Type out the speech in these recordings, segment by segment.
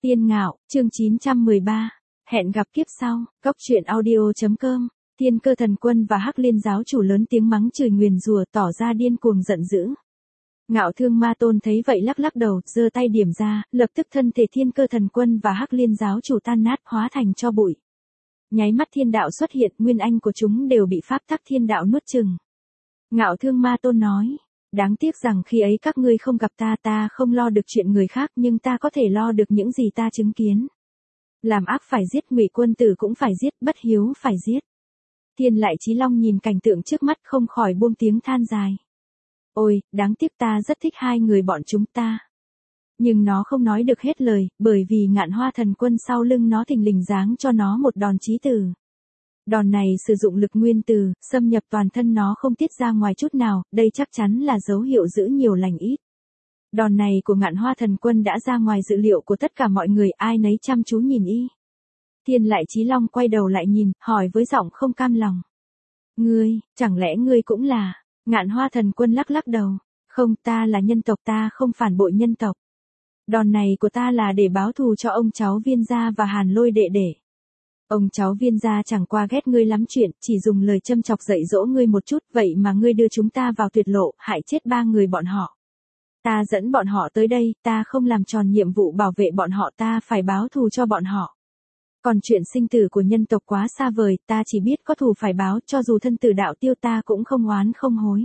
Tiên Ngạo, chương 913. Hẹn gặp kiếp sau. Góc truyện audio.com. Thiên Cơ Thần Quân và Hắc Liên giáo chủ lớn tiếng mắng chửi nguyền rủa, tỏ ra điên cuồng giận dữ. Ngạo Thương Ma Tôn thấy vậy lắc lắc đầu, giơ tay điểm ra, lập tức thân thể Thiên Cơ Thần Quân và Hắc Liên giáo chủ tan nát, hóa thành tro bụi. Nháy mắt thiên đạo xuất hiện, nguyên anh của chúng đều bị pháp tắc thiên đạo nuốt chửng. Ngạo Thương Ma Tôn nói: đáng tiếc rằng khi ấy các ngươi không gặp ta, ta không lo được chuyện người khác, nhưng ta có thể lo được những gì ta chứng kiến. Làm ác phải giết, ngụy quân tử cũng phải giết, bất hiếu phải giết. Thiên Lại Chí Long nhìn cảnh tượng trước mắt không khỏi buông tiếng than dài. Ôi, đáng tiếc, ta rất thích hai người bọn chúng ta. Nhưng nó không nói được hết lời, bởi vì Ngạn Hoa Thần Quân sau lưng nó thình lình giáng cho nó một đòn chí tử. Đòn này sử dụng lực nguyên tử, xâm nhập toàn thân nó không tiết ra ngoài chút nào, đây chắc chắn là dấu hiệu giữ nhiều lành ít. Đòn này của Ngạn Hoa Thần Quân đã ra ngoài dự liệu của tất cả mọi người, ai nấy chăm chú nhìn y. Thiên Lại Chí Long quay đầu lại nhìn, hỏi với giọng không cam lòng. Ngươi, chẳng lẽ ngươi cũng là... Ngạn Hoa Thần Quân lắc lắc đầu. Không, ta là nhân tộc, ta không phản bội nhân tộc. Đòn này của ta là để báo thù cho ông cháu Viên gia và Hàn Lôi đệ đệ. Ông cháu Viên gia chẳng qua ghét ngươi lắm chuyện, chỉ dùng lời châm chọc dạy dỗ ngươi một chút, vậy mà ngươi đưa chúng ta vào tuyệt lộ, hại chết 3 người bọn họ. Ta dẫn bọn họ tới đây, ta không làm tròn nhiệm vụ bảo vệ bọn họ, ta phải báo thù cho bọn họ. Còn chuyện sinh tử của nhân tộc quá xa vời, ta chỉ biết có thù phải báo, cho dù thân tử đạo tiêu ta cũng không oán không hối.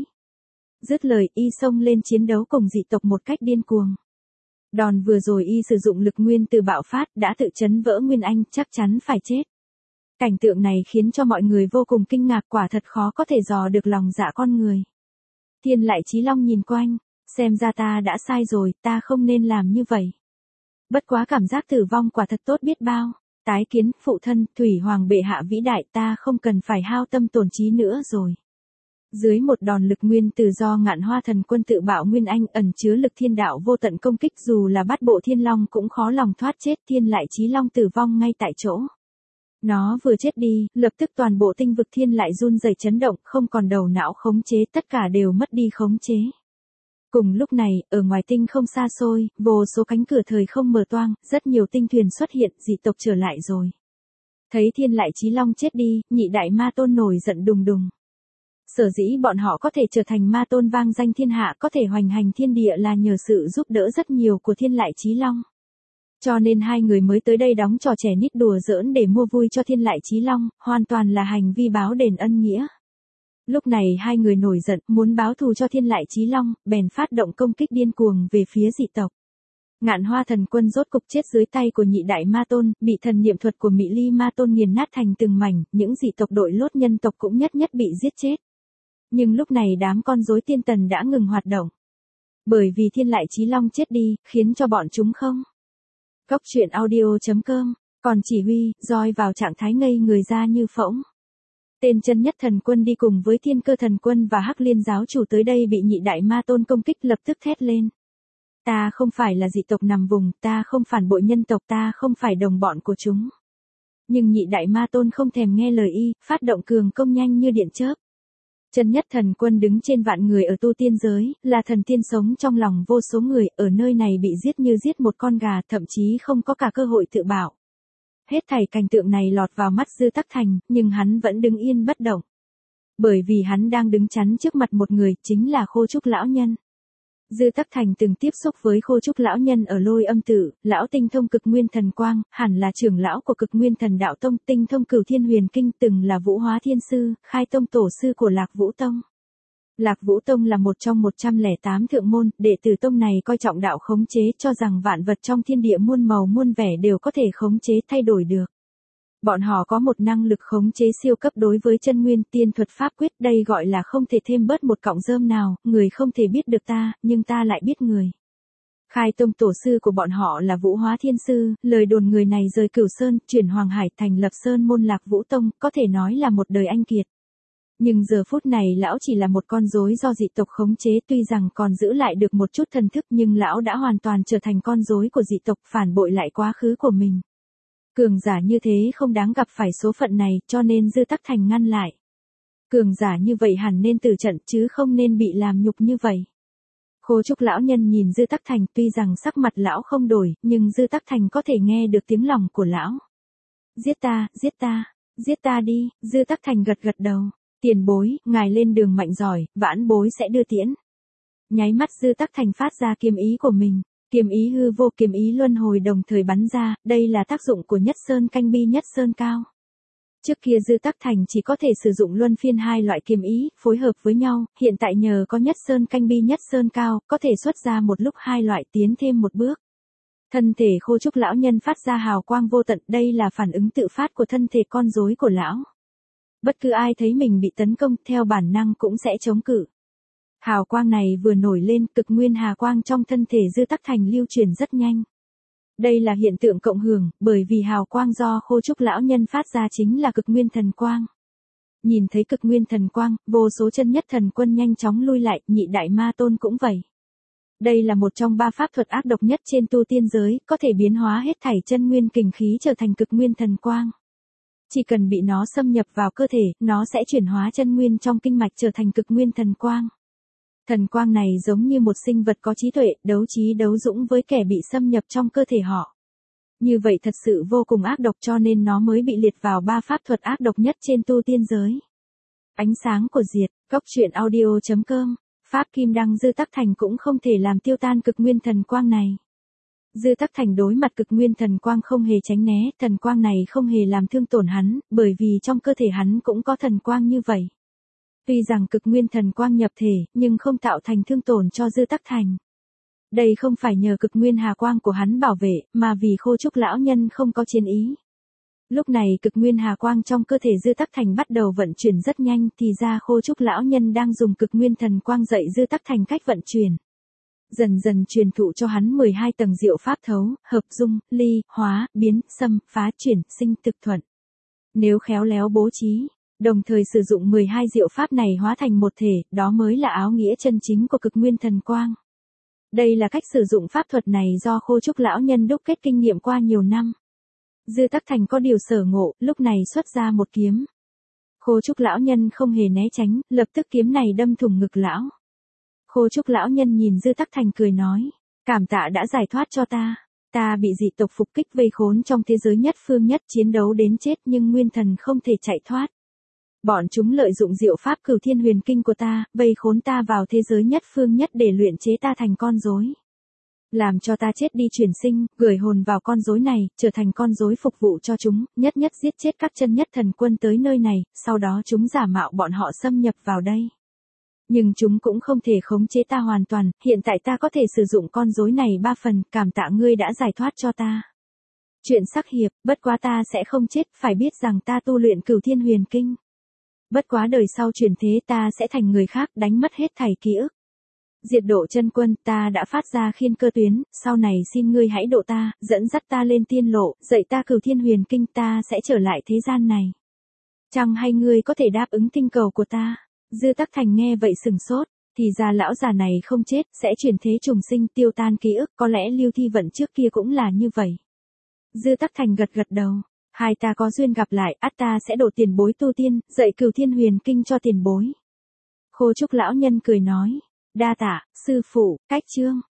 Dứt lời, y xông lên chiến đấu cùng dị tộc một cách điên cuồng. Đòn vừa rồi y sử dụng lực nguyên tử bạo phát, đã tự chấn vỡ nguyên anh, chắc chắn phải chết. Cảnh tượng này khiến cho mọi người vô cùng kinh ngạc, quả thật khó có thể dò được lòng dạ con người. Thiên Lại Chí Long nhìn quanh, xem ra ta đã sai rồi, ta không nên làm như vậy. Bất quá cảm giác tử vong quả thật tốt biết bao. Tái kiến, phụ thân, Thủy Hoàng bệ hạ vĩ đại, ta không cần phải hao tâm tổn trí nữa rồi. Dưới một đòn lực nguyên tử do Ngạn Hoa Thần Quân tự bạo nguyên anh ẩn chứa lực thiên đạo vô tận công kích, dù là Bát Bộ Thiên Long cũng khó lòng thoát chết. Thiên Lại Chí Long tử vong ngay tại chỗ. Nó vừa chết đi, lập tức toàn bộ tinh vực thiên lại run rẩy chấn động, không còn đầu não khống chế, tất cả đều mất đi khống chế. Cùng lúc này, ở ngoài tinh không xa xôi, vô số cánh cửa thời không mở toang, rất nhiều tinh thuyền xuất hiện, dị tộc trở lại rồi. Thấy Thiên Lại Chí Long chết đi, Nhị Đại Ma Tôn nổi giận đùng đùng. Sở dĩ bọn họ có thể trở thành ma tôn vang danh thiên hạ, có thể hoành hành thiên địa là nhờ sự giúp đỡ rất nhiều của Thiên Lại Chí Long. Cho nên hai người mới tới đây đóng trò trẻ nít đùa giỡn để mua vui cho Thiên Lại Chí Long, hoàn toàn là hành vi báo đền ân nghĩa. Lúc này hai người nổi giận, muốn báo thù cho Thiên Lại Chí Long, bèn phát động công kích điên cuồng về phía dị tộc. Ngạn Hoa Thần Quân rốt cục chết dưới tay của Nhị Đại Ma Tôn, bị thần niệm thuật của Mị Ly Ma Tôn nghiền nát thành từng mảnh, những dị tộc đội lốt nhân tộc cũng nhất nhất bị giết chết. Nhưng lúc này đám con rối tiên tần đã ngừng hoạt động. Bởi vì Thiên Lại Chí Long chết đi, khiến cho bọn chúng không. Góc truyện audio.com, còn chỉ huy, roi vào trạng thái ngây người ra như phỗng. Tên chân nhất thần quân đi cùng với Thiên Cơ Thần Quân và Hắc Liên giáo chủ tới đây bị Nhị Đại Ma Tôn công kích, lập tức thét lên. Ta không phải là dị tộc nằm vùng, ta không phản bội nhân tộc, ta không phải đồng bọn của chúng. Nhưng Nhị Đại Ma Tôn không thèm nghe lời y, phát động cường công nhanh như điện chớp. Chân nhất thần quân đứng trên vạn người ở tu tiên giới, là thần tiên sống trong lòng vô số người, ở nơi này bị giết như giết một con gà, thậm chí không có cả cơ hội tự bảo. Hết thảy cảnh tượng này lọt vào mắt Dư Tắc Thành, nhưng hắn vẫn đứng yên bất động. Bởi vì hắn đang đứng chắn trước mặt một người, chính là Khô Trúc lão nhân. Dư Tắc Thành từng tiếp xúc với Khô Trúc lão nhân ở Lôi Âm Tự, lão tinh thông Cực Nguyên Thần Quang, hẳn là trưởng lão của Cực Nguyên Thần Đạo Tông, tinh thông Cửu Thiên Huyền Kinh, từng là Vũ Hóa Thiên Sư, khai tông tổ sư của Lạc Vũ Tông. Lạc Vũ Tông là một trong 108 thượng môn, đệ tử tông này coi trọng đạo khống chế, cho rằng vạn vật trong thiên địa muôn màu muôn vẻ đều có thể khống chế thay đổi được. Bọn họ có một năng lực khống chế siêu cấp đối với chân nguyên tiên thuật pháp quyết, đây gọi là không thể thêm bớt một cọng rơm nào, người không thể biết được ta, nhưng ta lại biết người. Khai tông tổ sư của bọn họ là Vũ Hóa Thiên Sư, lời đồn người này rời Cửu Sơn, chuyển Hoàng Hải thành lập Sơn môn Lạc Vũ Tông, có thể nói là một đời anh kiệt. Nhưng giờ phút này lão chỉ là một con rối do dị tộc khống chế, tuy rằng còn giữ lại được một chút thần thức, nhưng lão đã hoàn toàn trở thành con rối của dị tộc, phản bội lại quá khứ của mình. Cường giả như thế không đáng gặp phải số phận này, cho nên Dư Tắc Thành ngăn lại. Cường giả như vậy hẳn nên tử trận chứ không nên bị làm nhục như vậy. Khô Trúc lão nhân nhìn Dư Tắc Thành, tuy rằng sắc mặt lão không đổi, nhưng Dư Tắc Thành có thể nghe được tiếng lòng của lão. Giết ta, giết ta, giết ta đi, Dư Tắc Thành gật gật đầu. Tiền bối, ngài lên đường mạnh giỏi, vãn bối sẽ đưa tiễn. Nháy mắt Dư Tắc Thành phát ra kiếm ý của mình. Kiếm ý hư vô, kiếm ý luân hồi đồng thời bắn ra, đây là tác dụng của Nhất Sơn Canh Bi Nhất Sơn Cao. Trước kia Dư Tắc Thành chỉ có thể sử dụng luân phiên hai loại kiếm ý, phối hợp với nhau, hiện tại nhờ có Nhất Sơn Canh Bi Nhất Sơn Cao, có thể xuất ra một lúc hai loại tiến thêm một bước. Thân thể Khô Trúc lão nhân phát ra hào quang vô tận, đây là phản ứng tự phát của thân thể con rối của lão. Bất cứ ai thấy mình bị tấn công, theo bản năng cũng sẽ chống cự. Hào quang này vừa nổi lên, cực nguyên hà quang trong thân thể Dư Tắc Thành lưu truyền rất nhanh. Đây là hiện tượng cộng hưởng, bởi vì hào quang do Khô Trúc lão nhân phát ra chính là cực nguyên thần quang. Nhìn thấy cực nguyên thần quang, vô số chân nhất thần quân nhanh chóng lui lại, nhị đại ma tôn cũng vậy. Đây là một trong ba pháp thuật ác độc nhất trên tu tiên giới, có thể biến hóa hết thảy chân nguyên kình khí trở thành cực nguyên thần quang. Chỉ cần bị nó xâm nhập vào cơ thể, nó sẽ chuyển hóa chân nguyên trong kinh mạch trở thành cực nguyên thần quang. Thần quang này giống như một sinh vật có trí tuệ, đấu trí đấu dũng với kẻ bị xâm nhập trong cơ thể họ. Như vậy thật sự vô cùng ác độc cho nên nó mới bị liệt vào ba pháp thuật ác độc nhất trên tu tiên giới. Ánh sáng của diệt, Cốc Truyện Audio.com, Pháp Kim Đăng. Dư Tắc Thành cũng không thể làm tiêu tan cực nguyên thần quang này. Dư Tắc Thành đối mặt cực nguyên thần quang không hề tránh né, thần quang này không hề làm thương tổn hắn, bởi vì trong cơ thể hắn cũng có thần quang như vậy. Tuy rằng cực nguyên thần quang nhập thể, nhưng không tạo thành thương tổn cho Dư Tắc Thành. Đây không phải nhờ cực nguyên hà quang của hắn bảo vệ, mà vì Khô Trúc lão nhân không có chiến ý. Lúc này cực nguyên hà quang trong cơ thể Dư Tắc Thành bắt đầu vận chuyển rất nhanh, thì ra Khô Trúc lão nhân đang dùng cực nguyên thần quang dạy Dư Tắc Thành cách vận chuyển. Dần dần truyền thụ cho hắn 12 tầng diệu pháp thấu, hợp dung, ly, hóa, biến, xâm, phá, chuyển, sinh, thực thuận. Nếu khéo léo bố trí, đồng thời sử dụng 12 diệu pháp này hóa thành một thể, đó mới là áo nghĩa chân chính của cực nguyên thần quang. Đây là cách sử dụng pháp thuật này do Khô Trúc lão nhân đúc kết kinh nghiệm qua nhiều năm. Dư Tắc Thành có điều sở ngộ, lúc này xuất ra một kiếm. Khô Trúc lão nhân không hề né tránh, lập tức kiếm này đâm thủng ngực lão. Khô Trúc lão nhân nhìn Dư Tắc Thành cười nói, cảm tạ đã giải thoát cho ta. Ta bị dị tộc phục kích vây khốn trong thế giới nhất phương nhất, chiến đấu đến chết nhưng nguyên thần không thể chạy thoát. Bọn chúng lợi dụng diệu pháp Cửu Thiên Huyền Kinh của ta, vây khốn ta vào thế giới nhất phương nhất để luyện chế ta thành con rối. Làm cho ta chết đi chuyển sinh, gửi hồn vào con rối này, trở thành con rối phục vụ cho chúng, nhất nhất giết chết các chân nhất thần quân tới nơi này, sau đó chúng giả mạo bọn họ xâm nhập vào đây. Nhưng chúng cũng không thể khống chế ta hoàn toàn, hiện tại ta có thể sử dụng con rối này 3 phần, cảm tạ ngươi đã giải thoát cho ta. Chuyện sắc hiệp, bất quá ta sẽ không chết, phải biết rằng ta tu luyện Cửu Thiên Huyền Kinh. Bất quá đời sau chuyển thế ta sẽ thành người khác, đánh mất hết thảy ký ức. Diệt độ chân quân, ta đã phát ra khiên cơ tuyến, sau này xin ngươi hãy độ ta, dẫn dắt ta lên tiên lộ, dạy ta Cửu Thiên Huyền Kinh, ta sẽ trở lại thế gian này. Chăng hay ngươi có thể đáp ứng tinh cầu của ta? Dư Tắc Thành nghe vậy sừng sốt, thì ra lão già này không chết, sẽ chuyển thế trùng sinh, tiêu tan ký ức, có lẽ Lưu Thi Vận trước kia cũng là như vậy. Dư Tắc Thành gật gật đầu, hai ta có duyên gặp lại, ắt ta sẽ độ tiền bối tu tiên, dạy Cửu Thiên Huyền Kinh cho tiền bối. Khô Trúc lão nhân cười nói, đa tạ, sư phụ, cách chương.